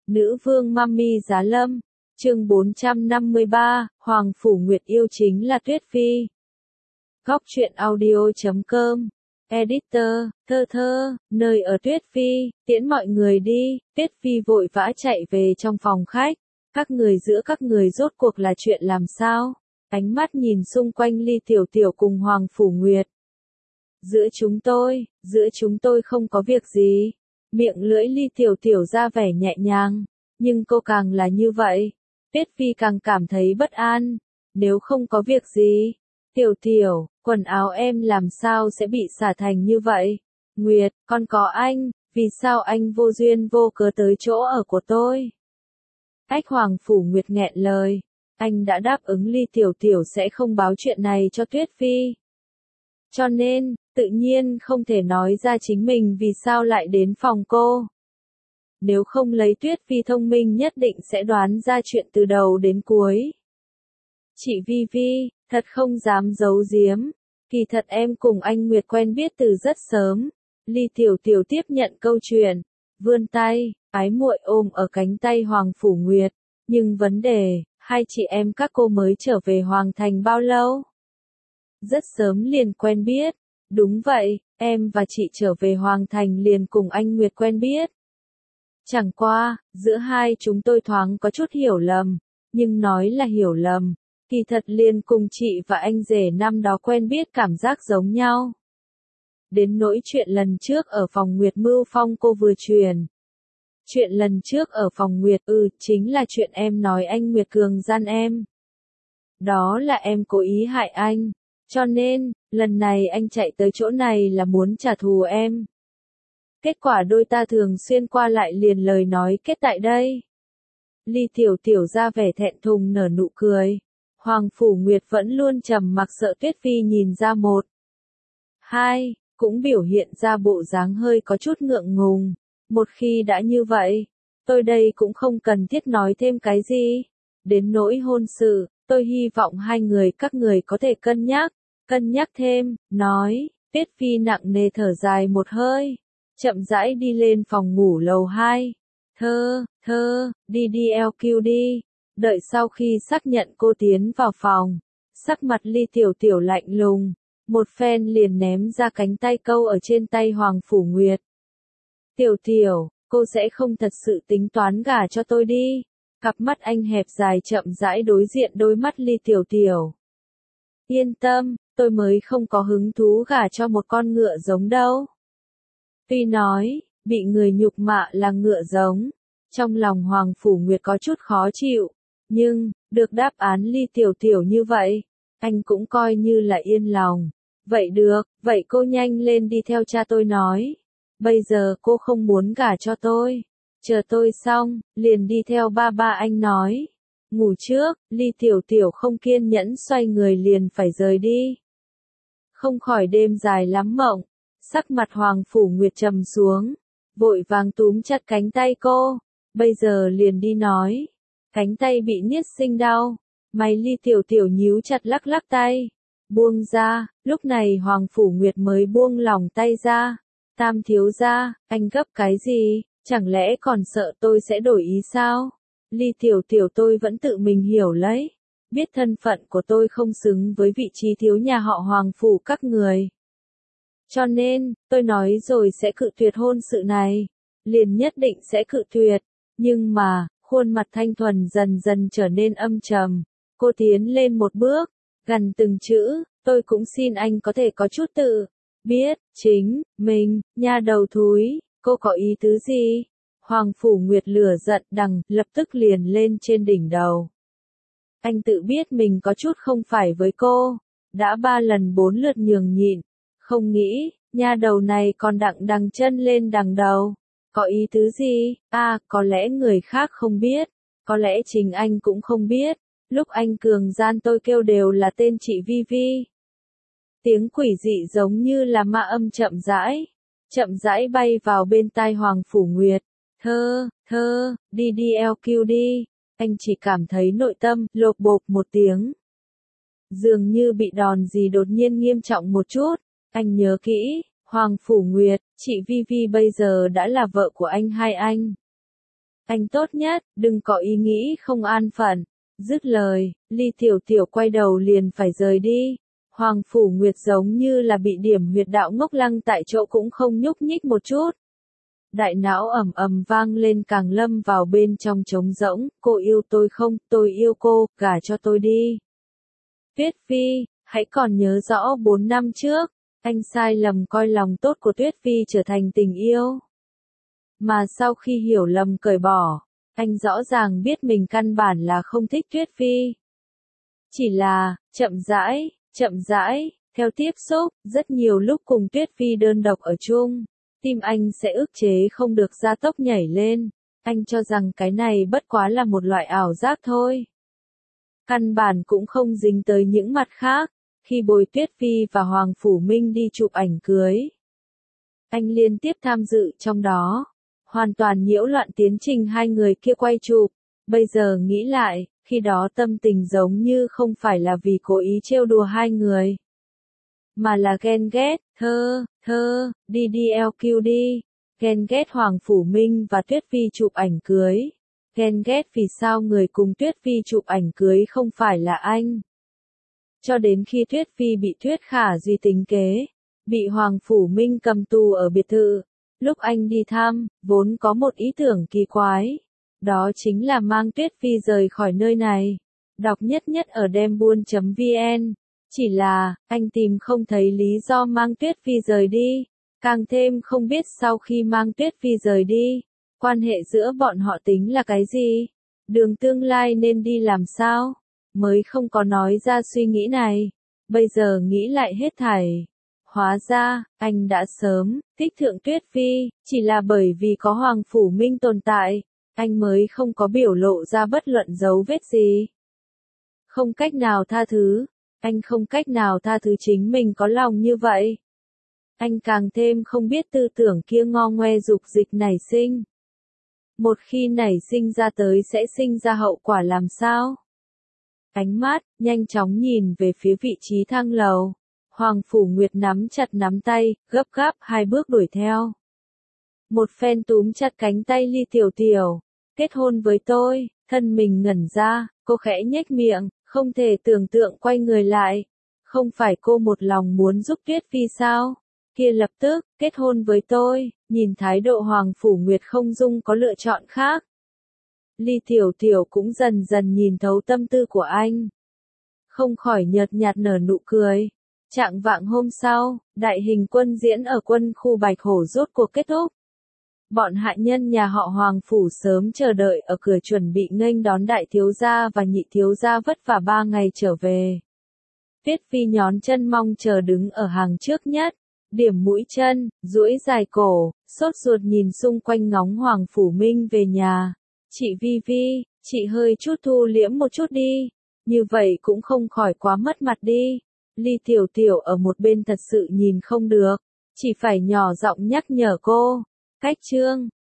Nữ vương Mami Giá Lâm, chương 453, Hoàng Phủ Nguyệt yêu chính là Tuyết Phi. Góc truyện audio.com, editor, thơ thơ, nơi ở Tuyết Phi, tiễn mọi người đi. Tuyết Phi vội vã chạy về trong phòng khách. Giữa các người rốt cuộc là chuyện làm sao? Ánh mắt nhìn xung quanh Ly Tiểu Tiểu cùng Hoàng Phủ Nguyệt. Giữa chúng tôi không có việc gì. Miệng lưỡi Ly Tiểu Tiểu ra vẻ nhẹ nhàng, nhưng cô càng là như vậy, Tuyết Phi càng cảm thấy bất an. Nếu không có việc gì, Tiểu Tiểu, quần áo em làm sao sẽ bị xả thành như vậy? Nguyệt, con có anh, vì sao anh vô duyên vô cớ tới chỗ ở của tôi? Hoàng Phủ Nguyệt nghẹn lời, anh đã đáp ứng Ly Tiểu Tiểu sẽ không báo chuyện này cho Tuyết Phi. Cho nên, tự nhiên không thể nói ra chính mình vì sao lại đến phòng cô. Nếu không lấy Tuyết Phi thông minh nhất định sẽ đoán ra chuyện từ đầu đến cuối. Chị Vi Vi, thật không dám giấu giếm, kỳ thật em cùng anh Nguyệt quen biết từ rất sớm. Ly Tiểu Tiểu tiếp nhận câu chuyện, vươn tay, ái muội ôm ở cánh tay Hoàng Phủ Nguyệt. Nhưng vấn đề, hai chị em các cô mới trở về Hoàng Thành bao lâu? Rất sớm liền quen biết. Đúng vậy, em và chị trở về Hoàng Thành liền cùng anh Nguyệt quen biết. Chẳng qua, giữa hai chúng tôi thoáng có chút hiểu lầm, nhưng nói là hiểu lầm, kỳ thật liền cùng chị và anh rể năm đó quen biết cảm giác giống nhau. Đến nỗi chuyện lần trước ở phòng Nguyệt Mưu Phong cô vừa truyền. Chuyện lần trước ở phòng Nguyệt chính là chuyện em nói anh Nguyệt cường gian em. Đó là em cố ý hại anh. Cho nên, lần này anh chạy tới chỗ này là muốn trả thù em. Kết quả đôi ta thường xuyên qua lại liền lời nói kết tại đây. Ly Tiểu Tiểu ra vẻ thẹn thùng nở nụ cười. Hoàng Phủ Nguyệt vẫn luôn trầm mặc sợ Tuyết Phi nhìn ra một. Hai, cũng biểu hiện ra bộ dáng hơi có chút ngượng ngùng. Một khi đã như vậy, tôi đây cũng không cần thiết nói thêm cái gì. Đến nỗi hôn sự, tôi hy vọng các người có thể cân nhắc thêm, nói. Tuyết Phi nặng nề thở dài một hơi, chậm rãi đi lên phòng ngủ lầu 2. Đi LQ đi. Đợi sau khi xác nhận cô tiến vào phòng, sắc mặt Ly Tiểu Tiểu lạnh lùng, một phen liền ném ra cánh tay câu ở trên tay Hoàng Phủ Nguyệt. Tiểu Tiểu, cô sẽ không thật sự tính toán gả cho tôi đi. Cặp mắt anh hẹp dài chậm rãi đối diện đôi mắt Ly Tiểu Tiểu. Yên tâm, tôi mới không có hứng thú gả cho một con ngựa giống đâu. Tuy nói, bị người nhục mạ là ngựa giống, trong lòng Hoàng Phủ Nguyệt có chút khó chịu, nhưng, được đáp án Ly Tiểu Tiểu như vậy, anh cũng coi như là yên lòng. Vậy được, vậy cô nhanh lên đi theo cha tôi nói. Bây giờ cô không muốn gả cho tôi. Chờ tôi xong, liền đi theo ba anh nói. Ngủ trước, Ly Tiểu Tiểu không kiên nhẫn xoay người liền phải rời đi. Không khỏi đêm dài lắm mộng, sắc mặt Hoàng Phủ Nguyệt trầm xuống, vội vàng túm chặt cánh tay cô. Bây giờ liền đi nói. Cánh tay bị niết sinh đau, mày Ly Tiểu Tiểu nhíu chặt lắc tay. Buông ra, lúc này Hoàng Phủ Nguyệt mới buông lòng tay ra. Tam thiếu gia, anh gấp cái gì, chẳng lẽ còn sợ tôi sẽ đổi ý sao? Ly Tiểu Tiểu tôi vẫn tự mình hiểu lấy, biết thân phận của tôi không xứng với vị trí thiếu nhà họ Hoàng Phủ các người. Cho nên, tôi nói rồi sẽ cự tuyệt hôn sự này, liền nhất định sẽ cự tuyệt, nhưng mà, khuôn mặt thanh thuần dần dần trở nên âm trầm, cô tiến lên một bước, gần từng chữ, tôi cũng xin anh có thể có chút tự biết, chính, mình, nha đầu thúi, cô có ý tứ gì? Hoàng Phủ Nguyệt lửa giận lập tức liền lên trên đỉnh đầu. Anh tự biết mình có chút không phải với cô, đã 3 lần 4 lượt nhường nhịn, không nghĩ, nha đầu này còn đằng chân lên đằng đầu. Có ý tứ gì? Có lẽ người khác không biết, có lẽ chính anh cũng không biết, lúc anh cường gian tôi kêu đều là tên chị Vi Vi. Tiếng quỷ dị giống như là ma âm chậm rãi bay vào bên tai Hoàng Phủ Nguyệt. Đi LQ đi. Anh chỉ cảm thấy nội tâm lộp bộp một tiếng. Dường như bị đòn gì đột nhiên nghiêm trọng một chút. Anh nhớ kỹ, Hoàng Phủ Nguyệt, chị Vi Vi bây giờ đã là vợ của anh hai anh. Anh tốt nhất, đừng có ý nghĩ không an phận. Dứt lời, Ly Tiểu Tiểu quay đầu liền phải rời đi. Hoàng Phủ Nguyệt giống như là bị điểm huyệt đạo ngốc lăng tại chỗ cũng không nhúc nhích một chút. Đại não ầm ầm vang lên càng lâm vào bên trong trống rỗng, cô yêu tôi không, tôi yêu cô, gả cho tôi đi. Tuyết Phi, hãy còn nhớ rõ 4 năm trước, anh sai lầm coi lòng tốt của Tuyết Phi trở thành tình yêu. Mà sau khi hiểu lầm cởi bỏ, anh rõ ràng biết mình căn bản là không thích Tuyết Phi. Chỉ là, chậm rãi, theo tiếp xúc, rất nhiều lúc cùng Tuyết Phi đơn độc ở chung, tim anh sẽ ức chế không được gia tốc nhảy lên. Anh cho rằng cái này bất quá là một loại ảo giác thôi. Căn bản cũng không dính tới những mặt khác, khi Bồi Tuyết Phi và Hoàng Phủ Minh đi chụp ảnh cưới. Anh liên tiếp tham dự trong đó, hoàn toàn nhiễu loạn tiến trình hai người kia quay chụp. Bây giờ nghĩ lại, khi đó tâm tình giống như không phải là vì cố ý trêu đùa hai người, mà là ghen ghét, đi LQ đi, ghen ghét Hoàng Phủ Minh và Tuyết Phi chụp ảnh cưới, ghen ghét vì sao người cùng Tuyết Phi chụp ảnh cưới không phải là anh. Cho đến khi Tuyết Phi bị Tuyết Khả Duy tính kế, bị Hoàng Phủ Minh cầm tù ở biệt thự, lúc anh đi thăm, vốn có một ý tưởng kỳ quái, đó chính là mang Tuyết Phi rời khỏi nơi này. Đọc nhất ở dembuôn.vn. Chỉ là, anh tìm không thấy lý do mang Tuyết Phi rời đi, càng thêm không biết sau khi mang Tuyết Phi rời đi, quan hệ giữa bọn họ tính là cái gì, đường tương lai nên đi làm sao, mới không có nói ra suy nghĩ này. Bây giờ nghĩ lại hết thảy. Hóa ra, anh đã sớm thích thượng Tuyết Phi, chỉ là bởi vì có Hoàng Phủ Minh tồn tại, anh mới không có biểu lộ ra bất luận dấu vết gì. Không cách nào tha thứ, anh không cách nào tha thứ chính mình có lòng như vậy. Anh càng thêm không biết tư tưởng kia ngo ngoe dục dịch nảy sinh. Một khi nảy sinh ra tới sẽ sinh ra hậu quả làm sao? Ánh mắt, nhanh chóng nhìn về phía vị trí thang lầu. Hoàng Phủ Nguyệt nắm chặt nắm tay, gấp gáp hai bước đuổi theo. Một phen túm chặt cánh tay Ly Tiểu Tiểu. Kết hôn với tôi, thân mình ngẩn ra, cô khẽ nhếch miệng, không thể tưởng tượng quay người lại. Không phải cô một lòng muốn giúp Tuyết Phi sao? Kia lập tức, kết hôn với tôi, nhìn thái độ Hoàng Phủ Nguyệt không dung có lựa chọn khác. Ly Tiểu Tiểu cũng dần dần nhìn thấu tâm tư của anh. Không khỏi nhợt nhạt nở nụ cười. Trạng vạng hôm sau, đại hình quân diễn ở quân khu Bạch Hổ rốt cuộc kết thúc. Bọn hạ nhân nhà họ Hoàng Phủ sớm chờ đợi ở cửa chuẩn bị nghênh đón đại thiếu gia và nhị thiếu gia vất vả 3 ngày trở về. Tuyết Phi nhón chân mong chờ đứng ở hàng trước nhất, điểm mũi chân, duỗi dài cổ, sốt ruột nhìn xung quanh ngóng Hoàng Phủ Minh về nhà. Chị Vi Vi, chị hơi chút thu liễm một chút đi, như vậy cũng không khỏi quá mất mặt đi. Ly Tiểu Tiểu ở một bên thật sự nhìn không được, chỉ phải nhỏ giọng nhắc nhở cô. Cách chương